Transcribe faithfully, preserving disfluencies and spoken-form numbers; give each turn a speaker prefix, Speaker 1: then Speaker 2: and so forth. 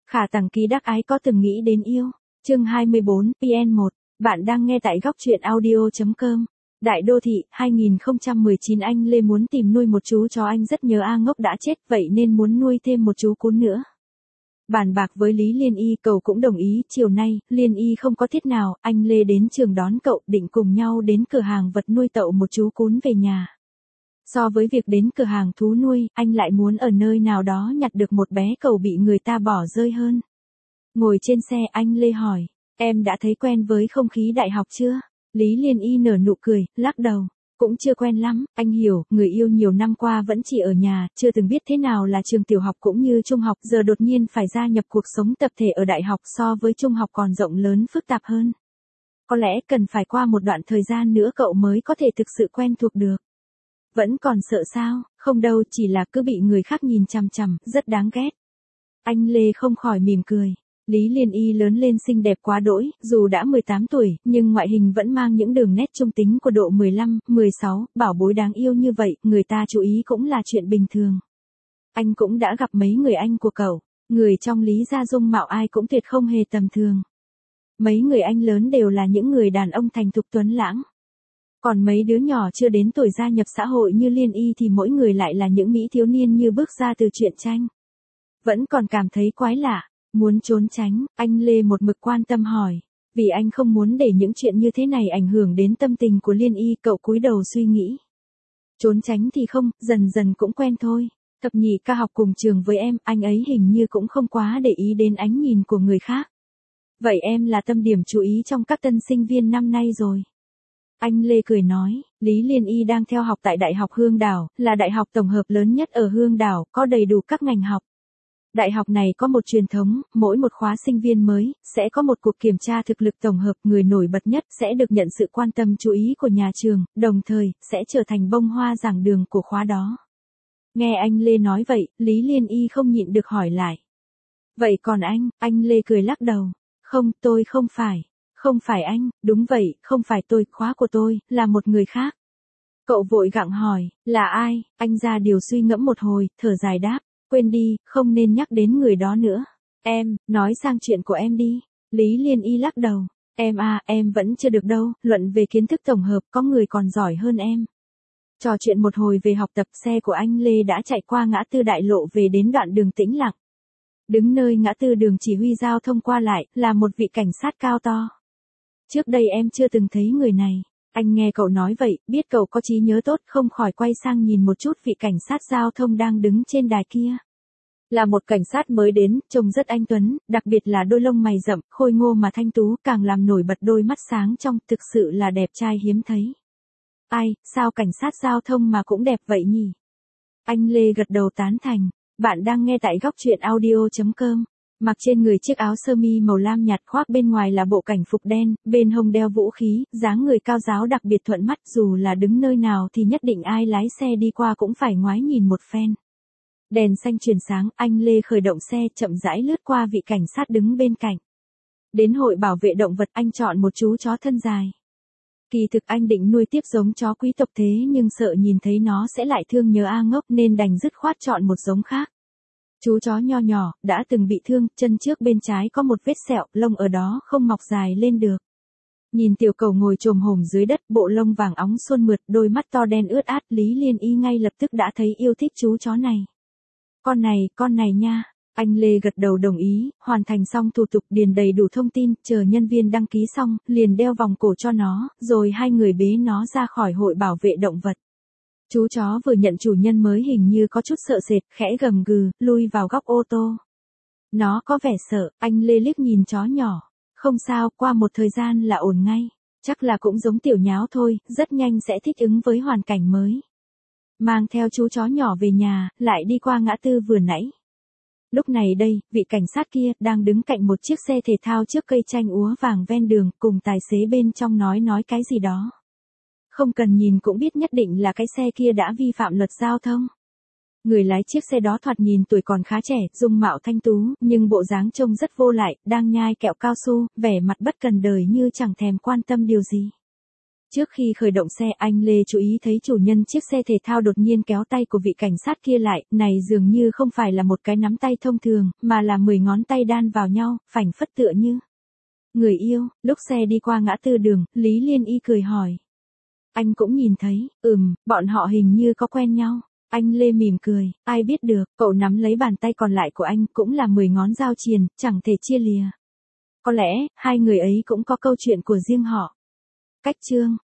Speaker 1: Khả Tằng Ký Đắc Ái có từng nghĩ đến yêu. Chương hai mươi bốn, pê en một. Bạn đang nghe tại góc truyện audio chấm com. Đại đô thị, hai nghìn không trăm mười chín anh Lê muốn tìm nuôi một chú chó, anh rất nhớ A Ngốc đã chết, vậy nên muốn nuôi thêm một chú cún nữa. Bàn bạc với Lý Liên Y, cậu cũng đồng ý. Chiều nay, Liên Y không có tiết nào, anh Lê đến trường đón cậu, định cùng nhau đến cửa hàng vật nuôi tậu một chú cún về nhà. So với việc đến cửa hàng thú nuôi, anh lại muốn ở nơi nào đó nhặt được một bé cẩu bị người ta bỏ rơi hơn. Ngồi trên xe, anh Lê hỏi, em đã thấy quen với không khí đại học chưa? Lý Liên Y nở nụ cười, lắc đầu. Cũng chưa quen lắm, anh hiểu, người yêu nhiều năm qua vẫn chỉ ở nhà, chưa từng biết thế nào là trường tiểu học cũng như trung học, giờ đột nhiên phải gia nhập cuộc sống tập thể ở đại học, so với trung học còn rộng lớn phức tạp hơn. Có lẽ cần phải qua một đoạn thời gian nữa cậu mới có thể thực sự quen thuộc được. Vẫn còn sợ sao? Không đâu, chỉ là cứ bị người khác nhìn chằm chằm, rất đáng ghét. Anh Lê không khỏi mỉm cười. Lý Liên Y lớn lên xinh đẹp quá đỗi, dù đã mười tám tuổi, nhưng ngoại hình vẫn mang những đường nét trung tính của độ mười lăm, mười sáu, bảo bối đáng yêu như vậy, người ta chú ý cũng là chuyện bình thường. Anh cũng đã gặp mấy người anh của cậu, người trong Lý gia dung mạo ai cũng tuyệt không hề tầm thường. Mấy người anh lớn đều là những người đàn ông thành thục tuấn lãng. Còn mấy đứa nhỏ chưa đến tuổi gia nhập xã hội như Liên Y thì mỗi người lại là những mỹ thiếu niên như bước ra từ truyện tranh. Vẫn còn cảm thấy quái lạ, muốn trốn tránh, anh Lê một mực quan tâm hỏi. Vì anh không muốn để những chuyện như thế này ảnh hưởng đến tâm tình của Liên Y, cậu cúi đầu suy nghĩ. Trốn tránh thì không, dần dần cũng quen thôi. Thập nhị ca học cùng trường với em, anh ấy hình như cũng không quá để ý đến ánh nhìn của người khác. Vậy em là tâm điểm chú ý trong các tân sinh viên năm nay rồi. Anh Lê cười nói, Lý Liên Y đang theo học tại Đại học Hương Đảo, là đại học tổng hợp lớn nhất ở Hương Đảo, có đầy đủ các ngành học. Đại học này có một truyền thống, mỗi một khóa sinh viên mới, sẽ có một cuộc kiểm tra thực lực tổng hợp, người nổi bật nhất sẽ được nhận sự quan tâm chú ý của nhà trường, đồng thời, sẽ trở thành bông hoa giảng đường của khóa đó. Nghe anh Lê nói vậy, Lý Liên Y không nhịn được hỏi lại. Vậy còn anh, anh Lê cười lắc đầu. Không, tôi không phải. Không phải anh, đúng vậy, không phải tôi, khóa của tôi, là một người khác. Cậu vội gặng hỏi, là ai? Anh ra điều suy ngẫm một hồi, thở dài đáp, quên đi, không nên nhắc đến người đó nữa. Em, nói sang chuyện của em đi. Lý Liên Y lắc đầu, em à, em vẫn chưa được đâu, luận về kiến thức tổng hợp, có người còn giỏi hơn em. Trò chuyện một hồi về học tập, xe của anh Lê đã chạy qua ngã tư đại lộ về đến đoạn đường tĩnh lặng. Đứng nơi ngã tư đường chỉ huy giao thông qua lại, là một vị cảnh sát cao to. Trước đây em chưa từng thấy người này. Anh nghe cậu nói vậy, biết cậu có trí nhớ tốt, không khỏi quay sang nhìn một chút vị cảnh sát giao thông đang đứng trên đài kia. Là một cảnh sát mới đến, trông rất anh tuấn, đặc biệt là đôi lông mày rậm, khôi ngô mà thanh tú, càng làm nổi bật đôi mắt sáng trong, thực sự là đẹp trai hiếm thấy. Ai, sao cảnh sát giao thông mà cũng đẹp vậy nhỉ? Anh Lê gật đầu tán thành. Bạn đang nghe tại góc truyện audio chấm com. Mặc trên người chiếc áo sơ mi màu lam nhạt, khoác bên ngoài là bộ cảnh phục đen, bên hông đeo vũ khí, dáng người cao ráo đặc biệt thuận mắt, dù là đứng nơi nào thì nhất định ai lái xe đi qua cũng phải ngoái nhìn một phen. Đèn xanh chuyển sáng, anh Lê khởi động xe, chậm rãi lướt qua vị cảnh sát đứng bên cạnh. Đến hội bảo vệ động vật, anh chọn một chú chó thân dài. Kỳ thực anh định nuôi tiếp giống chó quý tộc thế nhưng sợ nhìn thấy nó sẽ lại thương nhớ A Ngốc nên đành dứt khoát chọn một giống khác. Chú chó nho nhỏ, đã từng bị thương, chân trước bên trái có một vết sẹo, lông ở đó không mọc dài lên được. Nhìn tiểu cẩu ngồi chồm hổm dưới đất, bộ lông vàng óng suôn mượt, đôi mắt to đen ướt át, Lý Liên Y ngay lập tức đã thấy yêu thích chú chó này. Con này, con này nha. Anh Lê gật đầu đồng ý, hoàn thành xong thủ tục, điền đầy đủ thông tin, chờ nhân viên đăng ký xong, liền đeo vòng cổ cho nó, rồi hai người bế nó ra khỏi hội bảo vệ động vật. Chú chó vừa nhận chủ nhân mới hình như có chút sợ sệt, khẽ gầm gừ, lui vào góc ô tô. Nó có vẻ sợ, anh Lê liếc nhìn chó nhỏ. Không sao, qua một thời gian là ổn ngay. Chắc là cũng giống tiểu nháo thôi, rất nhanh sẽ thích ứng với hoàn cảnh mới. Mang theo chú chó nhỏ về nhà, lại đi qua ngã tư vừa nãy. Lúc này đây, vị cảnh sát kia, đang đứng cạnh một chiếc xe thể thao trước cây chanh úa vàng ven đường, cùng tài xế bên trong nói nói cái gì đó. Không cần nhìn cũng biết nhất định là cái xe kia đã vi phạm luật giao thông. Người lái chiếc xe đó thoạt nhìn tuổi còn khá trẻ, dung mạo thanh tú, nhưng bộ dáng trông rất vô lại, đang nhai kẹo cao su, vẻ mặt bất cần đời như chẳng thèm quan tâm điều gì. Trước khi khởi động xe, anh Lê chú ý thấy chủ nhân chiếc xe thể thao đột nhiên kéo tay của vị cảnh sát kia lại, này dường như không phải là một cái nắm tay thông thường, mà là mười ngón tay đan vào nhau, phành phất tựa như người yêu. Lúc xe đi qua ngã tư đường, Lý Liên Y cười hỏi. Anh cũng nhìn thấy, ừm, bọn họ hình như có quen nhau. Anh Lê mỉm cười, ai biết được, cậu nắm lấy bàn tay còn lại của anh, cũng là mười ngón giao triền, chẳng thể chia lìa. Có lẽ, hai người ấy cũng có câu chuyện của riêng họ. Cách chương